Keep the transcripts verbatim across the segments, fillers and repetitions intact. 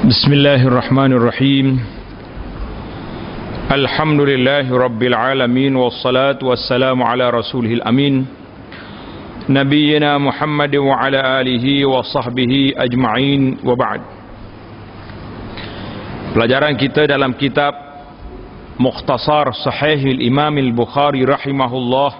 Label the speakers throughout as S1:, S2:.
S1: Bismillahirrahmanirrahim. Alhamdulillahi rabbil alamin, wassalatu wassalamu ala rasulihil amin, nabiyyina Muhammad wa ala alihi wa sahbihi ajma'in, wa ba'd. Pelajaran kita dalam kitab Mukhtasar Sahihil Imam Al-Bukhari rahimahullah,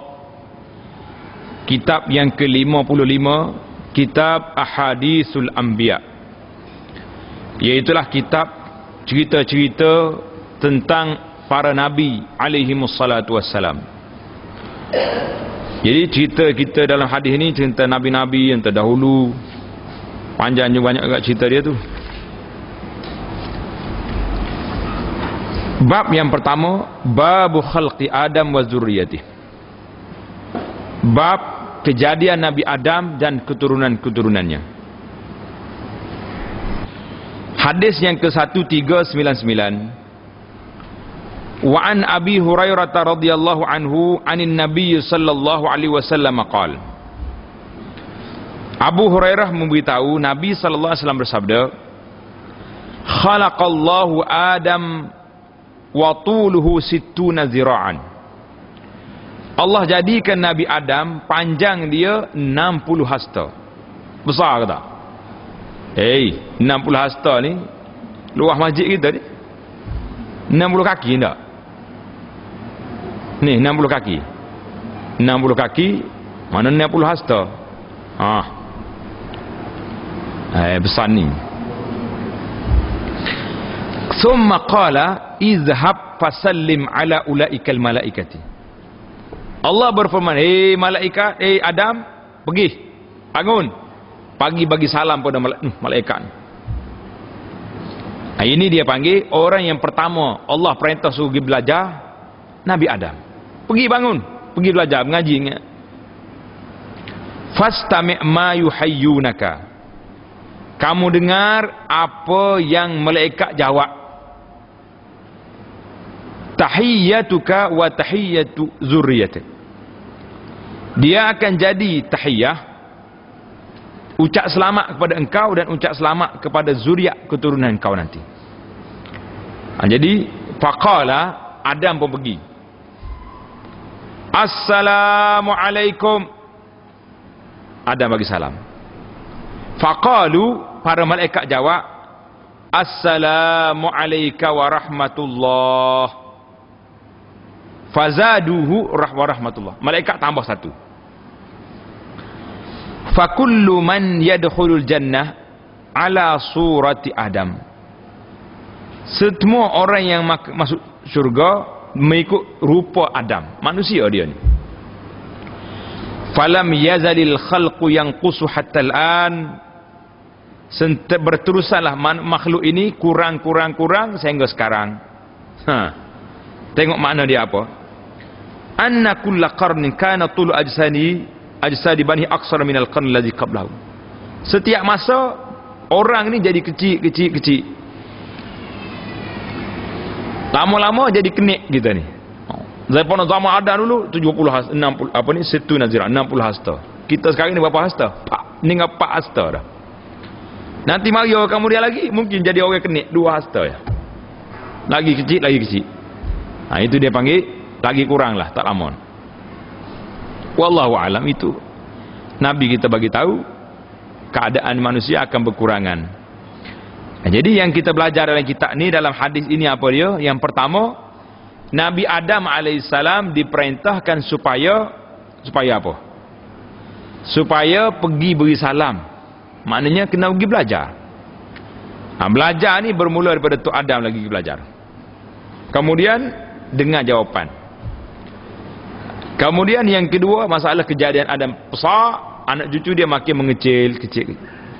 S1: kitab yang ke lima puluh lima, kitab Ahadithul Anbiya, iaitulah kitab cerita-cerita tentang para nabi alaihimussalatu wassalam. Jadi cerita kita dalam hadis ni cerita nabi-nabi yang terdahulu, panjang juga, banyak agak cerita dia tu. Bab yang pertama, babu khalqi Adam wa zurriyatih, bab kejadian Nabi Adam dan keturunan-keturunannya. Hadis yang ke tiga sembilan sembilan. Wa an Abi Hurairah radhiyallahu anhu anin Nabi sallallahu alaihi wasallam qala. Abu Hurairah memberitahu Nabi sallallahu alaihi wasallam bersabda, khalaqallahu Adam wa tuluhu sittuna zira'an. Allah jadikan Nabi Adam panjang dia enam puluh hasta. Besar ke tak? Eh, enam puluh hasta ni luah masjid kita ni. enam puluh kaki tak? Ni enam puluh kaki. enam puluh kaki mana enam puluh hasta? Ha. Eh, besar ni. Thumma qala izhab fasallim ala ulaikal malaikati. Allah berfirman, "Hei malaikat, eh Adam, pergi. Bangun. Pagi bagi salam pada malaikat." Nah, ini dia panggil orang yang pertama Allah perintah suruh pergi belajar, Nabi Adam. Pergi bangun, pergi belajar, mengaji. Fastami' ma yuhayyunaka. Kamu dengar apa yang malaikat jawab. Tahiyyatuka wa tahiyyatu zurriyatik. Dia akan jadi tahiyah, ucap selamat kepada engkau dan ucap selamat kepada zuriat keturunan engkau nanti. Ha, jadi faqala, Adam pun pergi. Assalamualaikum. Adam bagi salam. Faqalu, para malaikat jawab, Assalamualaikum warahmatullah. Fazaduhu rahmatullah. Malaikat tambah satu. Fakullu man yadkhulul jannah ala surati Adam. Semua orang yang masuk syurga mengikut rupa Adam, manusia dia ni. Falam yazalil khalqu yanqusu hatta al-an. Berterusanlah makhluk ini kurang-kurang-kurang sehingga sekarang. Ha. Tengok makna dia apa? Anna kulla qarnin kana tulu ajsani ajsadi bani aksara minal qarn allazi qablahu. Setiap masa orang ni jadi kecil kecil kecil. Lama-lama jadi kenik kita ni. Zaman zaman ada dulu tujuh puluh hasta, enam puluh apa ni situ nazira enam puluh hasta. Kita sekarang ni berapa hasta? Pak, ni ngapa hasta dah. Nanti mari orang kemudian lagi mungkin jadi orang kenik dua hasta ya. Lagi kecil lagi kecil. Nah, itu dia panggil lagi kurang lah, tak lama. Wallahu alam, itu Nabi kita bagi tahu keadaan manusia akan berkurangan. Nah, jadi yang kita belajar dalam kitab ni, dalam hadis ini apa dia? Yang pertama, Nabi Adam alaihissalam diperintahkan supaya supaya apa? Supaya pergi beri salam. Maknanya kena pergi belajar. Nah, belajar ni bermula daripada Tok Adam lagi belajar. Kemudian dengar jawapan. Kemudian yang kedua, masalah kejadian Adam besar, anak cucu dia makin mengecil, kecil.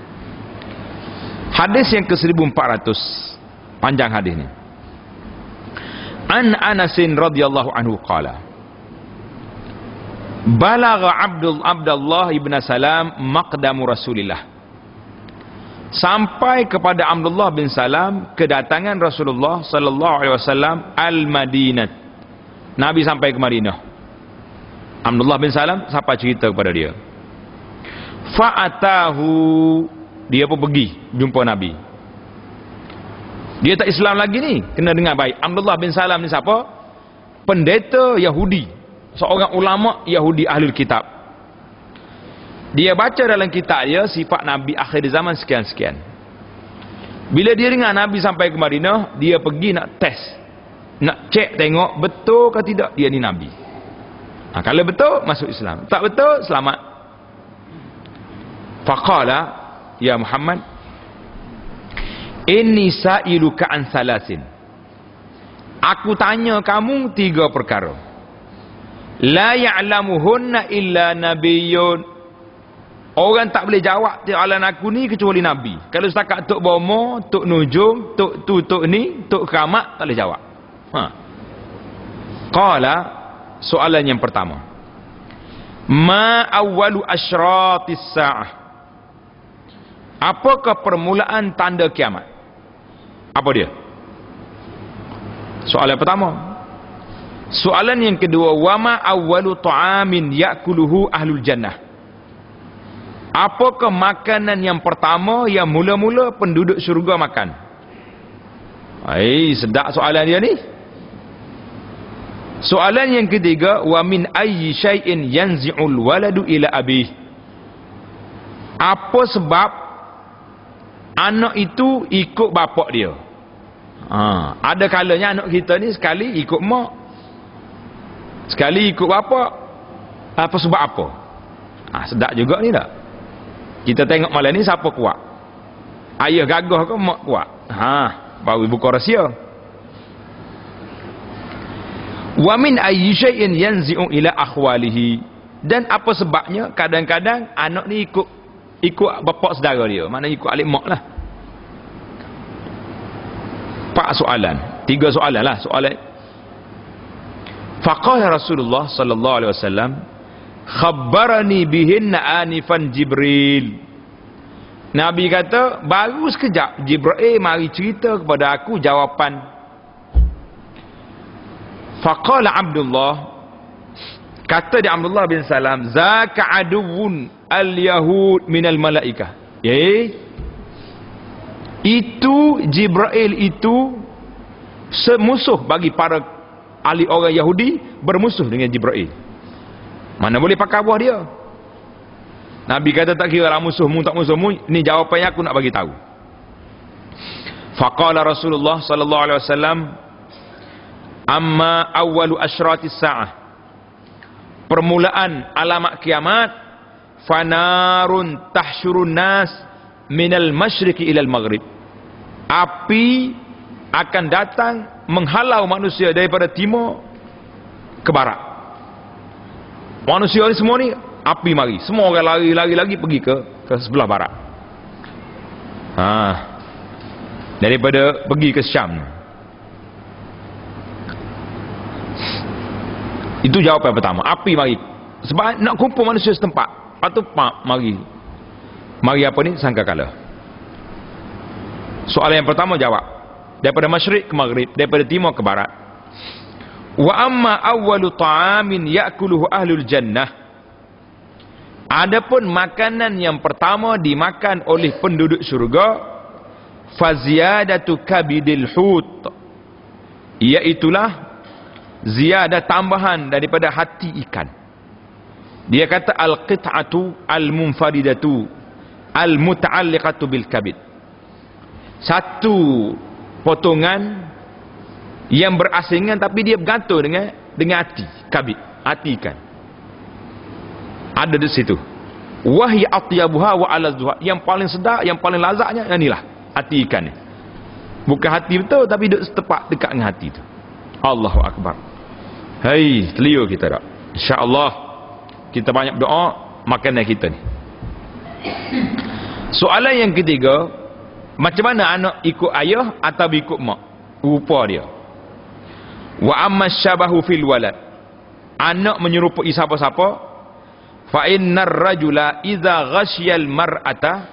S1: Hadis yang ke seribu empat ratus, panjang hadis ni. An Anasin radhiyallahu anhu qala, balagha Abdul Abdullah ibn Salam maqdamu Rasulillah. Sampai kepada Abdullah bin Salam kedatangan Rasulullah sallallahu alaihi wasallam al-Madinah. Nabi sampai ke Madinah. Abdullah bin Salam siapa cerita kepada dia. Fa'atahu, dia pun pergi jumpa Nabi. Dia tak Islam lagi ni, kena dengar baik. Abdullah bin Salam ni siapa? Pendeta Yahudi, seorang ulama Yahudi ahlul kitab. Dia baca dalam kitab dia sifat Nabi akhir zaman sekian-sekian. Bila dia dengar Nabi sampai ke Madinah, dia pergi nak test, nak cek tengok betul ke tidak dia ni Nabi. Ha, kalau betul, masuk Islam. Tak betul, selamat. Faqala, ya Muhammad, inni sa'iluka an salasin. Aku tanya kamu tiga perkara. La ya'lamuhunna illa nabiyyun. Orang tak boleh jawab soalan aku ni kecuali Nabi. Kalau setakat Tok Bomo, Tok Nujum, Tok tu, Tok ni, Tok Keramat, tak boleh jawab. Ha. Qala, soalan yang pertama. Ma awwalu asyratis sa'ah. Apakah permulaan tanda kiamat? Apa dia? Soalan pertama. Soalan yang kedua, wama awwalu ta'amin ya'kuluhu ahlul jannah. Apakah makanan yang pertama yang mula-mula penduduk syurga makan? Hai, sedap soalan dia ni. Soalan yang ketiga, wa min ayyi syai'in yanzi'ul waladu ila abih. Apa sebab anak itu ikut bapak dia? Ha, ada kalanya anak kita ni sekali ikut mak, sekali ikut bapak. Apa sebab apa? Ha, sedap juga ni tak? Kita tengok malam ni siapa kuat? Ayah gagah ke mak kuat? Ha, baru buka rahsia. Wa min ayyi syai'in yanzi'u ila akhwalihi. Dan apa sebabnya kadang-kadang anak ni ikut ikut bapak saudara dia, maknanya ikut alik mak lah. Empat soalan, tiga soalan lah soalan. Faqala Rasulullah sallallahu alaihi wasallam, khabbarani bihinna anifan Jibril. Nabi kata, baru sekejap Jibril mari cerita kepada aku jawapan. Faqala Abdullah, kata dia Abdullah bin Salam, zaka aduwun al-yahud minal malaikah. Eh, itu Jibril itu semusuh bagi para ahli orang Yahudi, bermusuh dengan Jibril. Mana boleh pakai buah dia. Nabi kata tak kira lah musuhmu tak musuhmu, ni jawapannya aku nak bagi tahu. Faqala Rasulullah sallallahu alaihi wasallam, amma awwalu asyratis sa'ah. Permulaan alamat kiamat, fanarun tahsyurun nas minal masyriqi ilal maghrib. Api akan datang menghalau manusia daripada timur ke barat. Manusia ni semua ni api mari, semua orang lari-lari lagi pergi ke ke sebelah barat. Ha, daripada pergi ke Syam. Itu jawapan pertama, api mari. Sebab nak kumpul manusia setempat. Lepas tu pak mari. Mari apa ni? Sangkakala. Soalan yang pertama jawab. Daripada masyrik ke maghrib, daripada timur ke barat. Wa amma awwalu ta'amin ya'kuluhu ahlul jannah. Adapun makanan yang pertama dimakan oleh penduduk syurga, faziyadatu kabidil hut, iaitulah ziyadah tambahan daripada hati ikan. Dia kata al-qit'atu al-munfaridatu al-muta'alliqatu bil kabid. Satu potongan yang berasingan tapi dia bergantung dengan dengan hati, kabid, hati ikan. Ada di situ. Wahya atyabuha wa alazzuha, yang paling sedap, yang paling lazatnya inilah hati ikan ni. Bukan hati betul tapi duduk setepak dekat dengan hati tu. Allahu akbar. Hai, telia kita tak? Insya-Allah kita banyak doa makanan kita ni. Soalan yang ketiga, macam mana anak ikut ayah atau ikut mak? Rupa dia. Wa amma syabahu fil walad, anak menyerupai siapa-siapa. Fa innar rajula idza ghasyal mar'ata,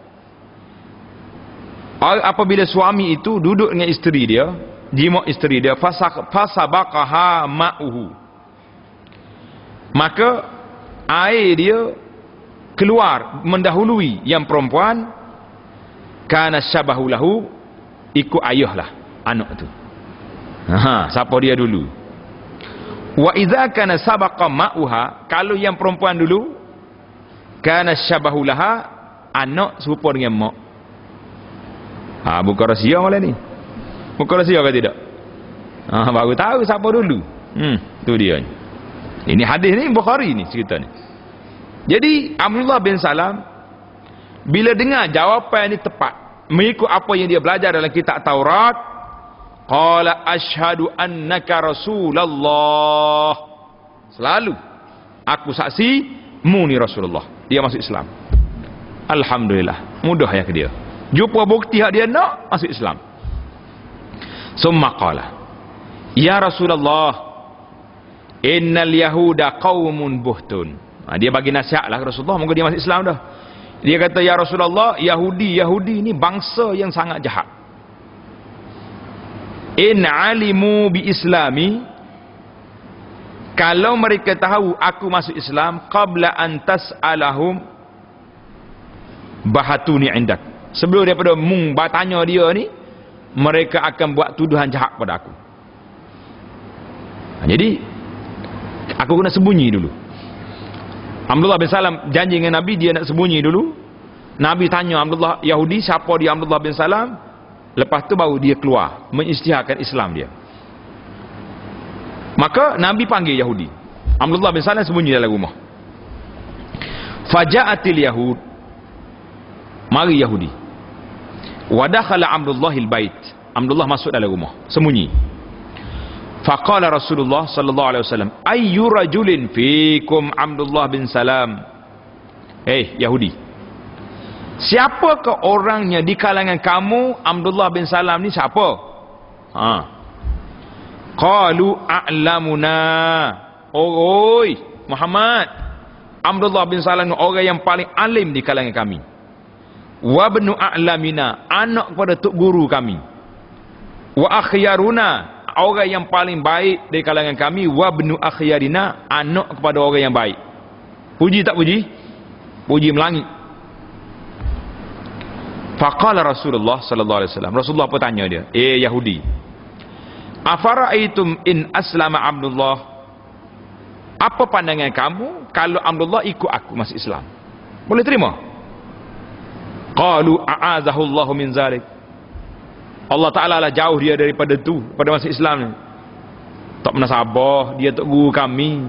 S1: apabila suami itu duduk dengan isteri dia, jima isteri dia, fasabaqaha ma'uhu, maka air dia keluar mendahului yang perempuan, kana syabahu lahu, ikut ayah lah anak tu. Ha, siapa dia dulu? Wa idza kana sabaqa ma'uha, kalau yang perempuan dulu kana syabahu laha, anak serupa dengan mak. Ha, bukan rahsia malam ni. Bukan rahsia ke tidak? Ha, baru tahu siapa dulu. Hmm, tu dia. Ini hadis ni Bukhari ni cerita ni. Jadi Abdullah bin Salam bila dengar jawapan ini tepat mengikut apa yang dia belajar dalam kitab Taurat, qala asyhadu annaka Rasulullah. Selalu aku saksi mu ni Rasulullah. Dia masuk Islam. Alhamdulillah, mudah ya ke dia. Jumpa bukti hak dia nak masuk Islam. Summa qala, ya Rasulullah, innal yahuda qaumun buhtun. Ha, dia bagi nasihat lah Rasulullah, moga dia masuk Islam dah. Dia kata, ya Rasulullah, Yahudi Yahudi ni bangsa yang sangat jahat. In alimu bi islami, kalau mereka tahu aku masuk Islam, qabla an tas'alahum bahatuni indak. Sebelum daripada mung bertanya dia ni, mereka akan buat tuduhan jahat pada aku. Ha, jadi aku kena sembunyi dulu. Abdullah bin Salam janji dengan Nabi dia nak sembunyi dulu. Nabi tanya Abdullah Yahudi siapa dia Abdullah bin Salam. Lepas tu baru dia keluar mengisytiharkan Islam dia. Maka Nabi panggil Yahudi. Abdullah bin Salam sembunyi dalam rumah. Faja'atil Yahud, mari Yahudi. Wa dakhala Abdullahil bait. Abdullah masuk dalam rumah sembunyi. Faqala Rasulullah sallallahu alaihi wasallam, ayyu rajulin fikum Abdullah bin Salam. Eh Yahudi, siapakah orangnya di kalangan kamu Abdullah bin Salam ni siapa? Ha. Qalu a'lamuna. Oh, oi Muhammad, Abdullah bin Salam ni orang yang paling alim di kalangan kami. Wa ibnu a'lamina, anak kepada tok guru kami. Wa akhyaruna, orang yang paling baik dari kalangan kami. Wa ibnu akhyarina, anak kepada orang yang baik. Puji tak puji? Puji melangit. Faqala Rasulullah sallallahu alaihi wasallam, Rasulullah apa tanya dia? Eh Yahudi, afara'aitum in aslama Abdullah, apa pandangan kamu kalau Abdullah ikut aku masuk Islam? Boleh terima? Qalu a'azahullahu min zalik, Allah Ta'ala lah jauh dia daripada tu, pada masuk Islam ni. Tak pernah sabar, dia tok guru kami.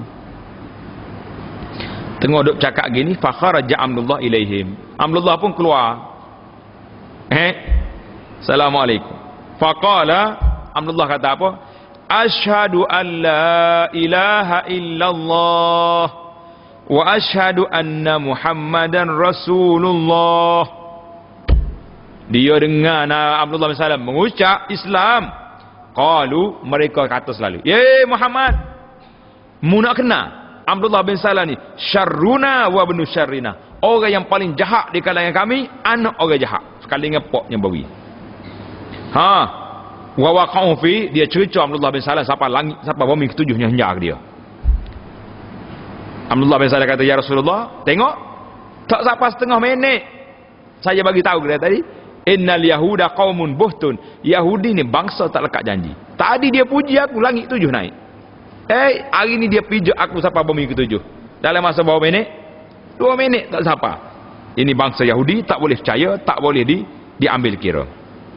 S1: Tengok duk cakap gini, fakharaja Abdullah ilaihim, Abdullah pun keluar. Eh, Assalamualaikum. Faqala, Abdullah kata apa? Asyhadu an la ilaha illallah wa asyhadu anna Muhammadan Rasulullah. Dia dengar nah, Abdullah bin Salam mengucap Islam. Qalu, mereka kata selalu, "Ye Muhammad, mu nak kenal Abdullah bin Salam ni syarruna wa ibnu syarrina, orang yang paling jahat di kalangan kami, anak orang jahat." Sekali dengan poknya bawi. Ha, wa waqa'u fi, dia cerita Abdullah bin Salam sampai langit, sampai bumi ketujuhnya hendak dia. Abdullah bin Salam kata, "Ya Rasulullah, tengok, tak sampai setengah minit saya bagi tahu dia tadi, innal yahuda qaumun buhtun, Yahudi ni bangsa tak lekat janji. Tadi dia puji aku langit tujuh naik. Eh, hari ni dia pijak aku sampai bumi ketujuh. Dalam masa berapa minit? Dua minit tak sampai. Ini bangsa Yahudi, tak boleh percaya, tak boleh di diambil kira.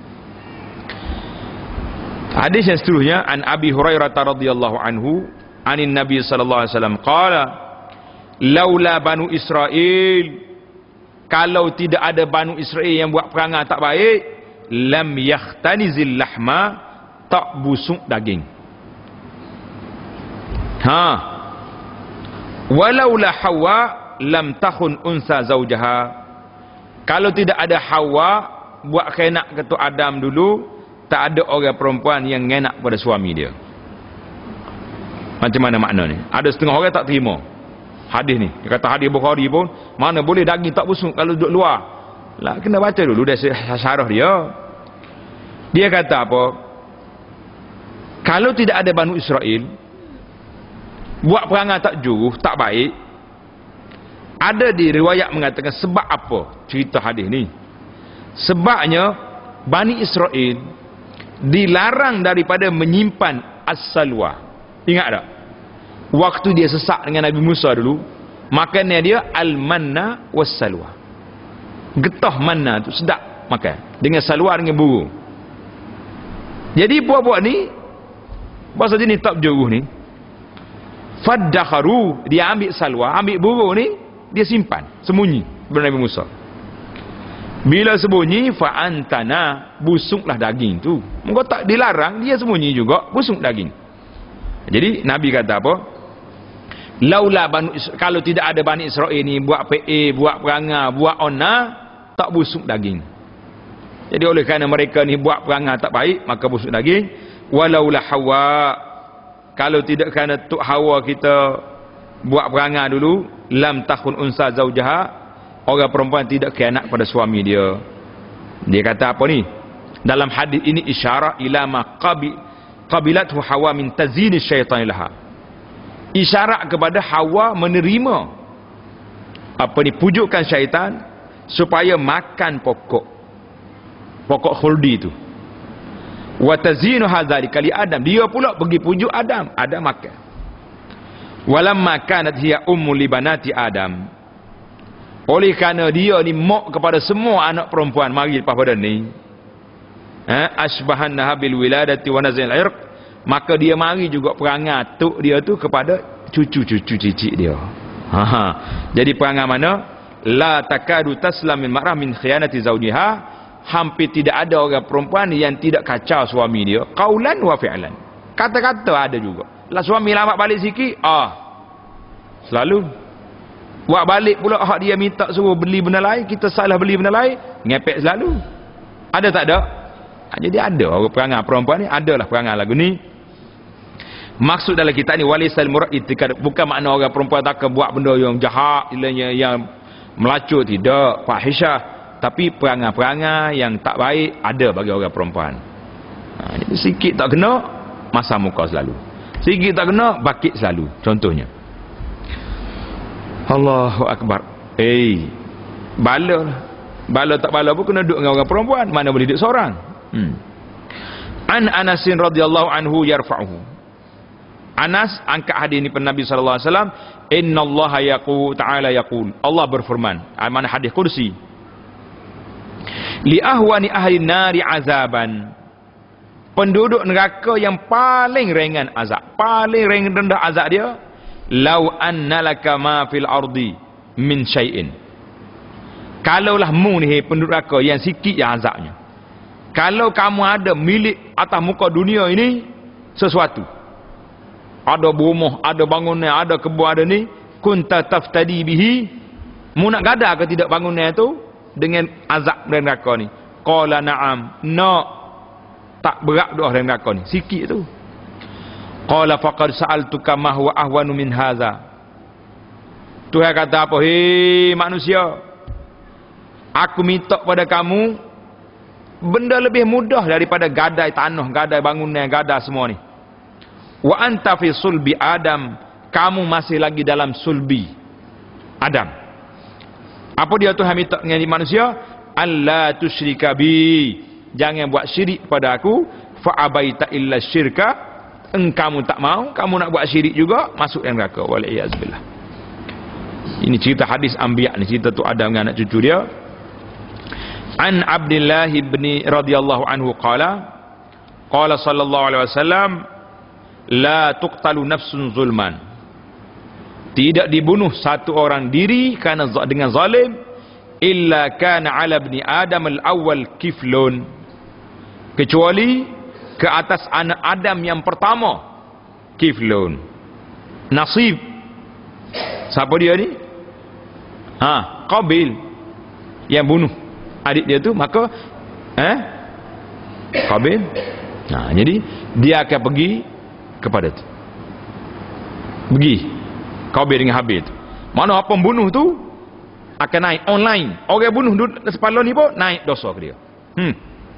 S1: Hadis yang seterusnya, an Abi Hurairah radhiyallahu anhu, anin Nabi sallallahu alaihi wasallam qala, laula banu Israel, kalau tidak ada Banu Israel yang buat perangai tak baik, lam yakhtanizil lahma, tak busuk daging. Ha, walaula Hawa lam takhun unsa zaujaha, kalau tidak ada Hawa buat khianat ke tu Adam dulu, tak ada orang perempuan yang ngenak pada suami dia. Macam mana makna ni? Ada setengah orang tak terima hadis ni. Dia kata hadis Bukhari pun, mana boleh daging tak busuk kalau duduk luar. Lah kena baca dulu dari syarah dia. Dia kata apa? Kalau tidak ada Banu Israel buat perangai tak juruh, tak baik, ada di riwayat mengatakan sebab apa cerita hadis ni? Sebabnya Bani Israel dilarang daripada menyimpan as-salwa. Ingat tak? Waktu dia sesak dengan Nabi Musa dulu, makannya dia al-manna was-salwa. Getah manna tu sedap makan dengan salwa dengan burung. Jadi buat-buat ni bahasa jenis tak jauh ni, faddakharu, dia ambil salwa, ambil burung ni, dia simpan sembunyi bersama Nabi Musa. Bila sembunyi, fa'antana, busuklah daging tu. Engkau tak dilarang, dia sembunyi juga, busuk daging. Jadi Nabi kata apa? Laula banu, kalau tidak ada Bani Israel ni buat P A, buat perangai, buat ona, tak busuk daging. Jadi oleh kerana mereka ni buat perangai tak baik, maka busuk daging. Walaulah Hawa, kalau tidak kerana Tuk Hawa kita buat perangai dulu, lam takhun unsa zaujaha, orang perempuan tidak khianat pada suami dia. Dia kata apa ni? Dalam hadis ini isyarat ila ma qabi qabilathu Hawa min tazini syaitan laha. Isyarat kepada Hawa menerima apa ni, pujukan syaitan supaya makan pokok pokok khuldi tu. Wa tazinu hadzalika li Adam, dia pula pergi pujuk Adam, Adam makan. Walamma kanat hiya ummu li banati Adam, oleh kerana dia ni mak kepada semua anak perempuan mari lepas pada ni, ha, asbahannaha bil wiladati wa nazil irq, maka dia mari juga perangai tok dia tu kepada cucu-cucu cicit dia. Ha, ha. Jadi perangai mana? La takadu taslam min mar'ah min khiyanati zawjiha, hampir tidak ada orang perempuan yang tidak kacau suami dia, qaulan wa fi'lan. Kata-kata ada juga. Lah suami lambat balik sikit, ah. Selalu. Buat balik pula hak dia minta suruh beli benda lain, kita salah beli benda lain, ngepek selalu. Ada tak ada? Ha, jadi ada orang perangai perempuan ni, adalah perangai lagu ni. Maksud dalam kita ni walisal murad itikad, bukan makna orang perempuan takkan buat benda yang jahat, yang, yang melacur, tidak, fahisyah, tapi perangai-perangai yang tak baik ada bagi orang perempuan. Ha, jadi sikit tak kena, masam muka selalu. Sikit tak kena, bakit selalu. Contohnya. Allahu Akbar. Eh, hey, bala lah. Bala tak bala pun kena duduk dengan orang perempuan. Mana boleh duduk seorang. Hmm. An Anasin radhiyallahu anhu yarfa'uhu. Anas angkat hadis ni pada Nabi sallallahu alaihi wasallam, innallaha yaqul ta'ala yaqul, Allah berfirman, mana hadis kursi, li ahwani ahli nari azaban, penduduk neraka yang paling ringan azab, paling ringan rendah azab dia, lau anna laka ma fil ardi min syai'in, kalaulah mu ni penduduk neraka yang sikit yang azabnya, kalau kamu ada milik atas muka dunia ini sesuatu, ada rumah, ada bangunan, ada kebun, ada ni, kunta taftadi bihi, mu nak gadah ke tidak bangunan itu dengan azab dan neraka ni? Qala na'am, nak, tak berat doa dan neraka ni, sikit tu. Qala faqad sa'altuka ma huwa ahwanu min hadza, Tuhan kata apa? Hei manusia, aku minta pada kamu benda lebih mudah daripada gadai tanah, gadai bangunan, gadai semua ni. Wa anta fi sulbi Adam, kamu masih lagi dalam sulbi Adam. Apa dia Tuhan minta dengan manusia? Alla tusyrika bi, jangan buat syirik pada aku. Fa abaita illa syirka, engkamu tak mau, kamu nak buat syirik juga, masuk yang neraka. Wal iyaz billah. Ini cerita hadis anbiya ni, cerita tu Adam dengan anak cucu dia. An Abdullah bin radhiyallahu anhu qala, qala sallallahu alaihi wasallam, la tuqtalu nafsun zulman, tidak dibunuh satu orang diri kerana dengan zalim, illa kana ala ibni Adam al-awwal kiflun, kecuali ke atas anak Adam yang pertama kiflun, nasib. Siapa dia ni? Ha, Qabil yang bunuh adik dia tu, maka eh Qabil. Nah, jadi dia akan pergi kepada tu, pergi Qabil dengan Habil tu. Mana apa pembunuh tu akan naik online, orang bunuh sepala ni pun naik dosa ke dia. Hmm.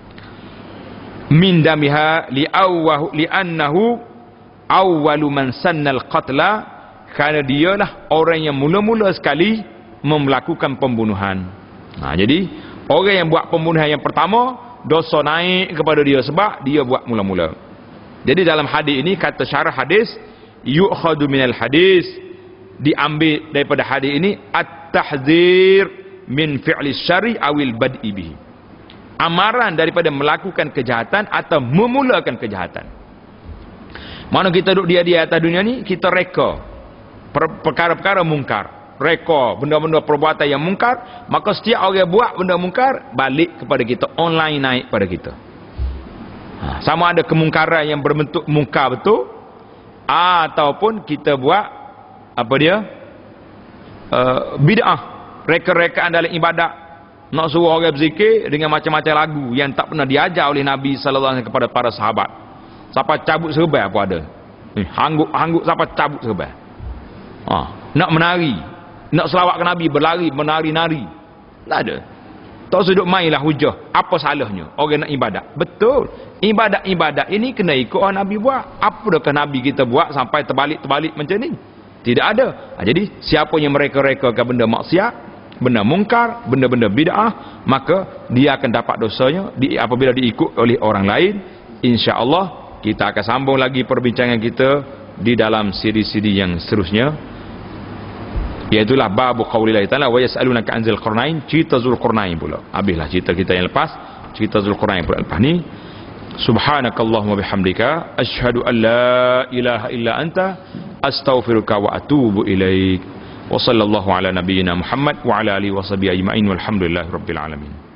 S1: Min damiha li awwahu li annahu awwalu man sannal qatla, kerana dialah orang yang mula-mula sekali melakukan pembunuhan. Nah, jadi orang yang buat pembunuhan yang pertama dosa naik kepada dia sebab dia buat mula-mula. Jadi dalam hadis ini kata syarah hadis, yu'khadu minal hadis, diambil daripada hadis ini at-tahzir min fi'li syarri awil bad'i bihi. Amaran daripada melakukan kejahatan atau memulakan kejahatan. Mana kita duduk dia di atas dunia ni, kita reka perkara-perkara mungkar, reka benda-benda perbuatan yang mungkar, maka setiap orang buat benda mungkar balik kepada kita, online naik pada kita. Ha, sama ada kemungkaran yang berbentuk mungkar betul, ataupun kita buat apa dia uh, bid'ah, reka-rekaan dalam ibadat, nak suruh orang berzikir dengan macam-macam lagu yang tak pernah diajar oleh Nabi sallallahu alaihi wasallam kepada para sahabat. Siapa cabut serban apa ada, eh, hangguk-hangguk siapa cabut serban. Ha, nak menari, nak selawat ke Nabi, berlari, menari-nari, tak ada. Tak usah duduk mainlah hujah. Apa salahnya orang nak ibadat? Betul, ibadat-ibadat ini kena ikut orang Nabi buat. Apakah Nabi kita buat sampai terbalik-terbalik macam ni? Tidak ada. Ha, jadi siapa yang mereka-rekakan benda maksiat, benda mungkar, benda-benda bid'ah, maka dia akan dapat dosanya di, apabila diikut oleh orang lain. InsyaAllah kita akan sambung lagi perbincangan kita di dalam siri-siri yang seterusnya, iaitulah babu qaulillahi ta'ala wa yas'alunaka an Zulqarnain, cerita Zulqarnain pula. Habislah cerita kita yang lepas, cerita Zulqarnain pula lepas ni. Subhanakallahumma bihamdika asyhadu an la ilaha illa anta astaghfiruka wa atubu ilaik. Wa sallallahu ala nabiyyina Muhammad wa ala alihi wa sahbihi ajma'in walhamdulillahi rabbil alamin.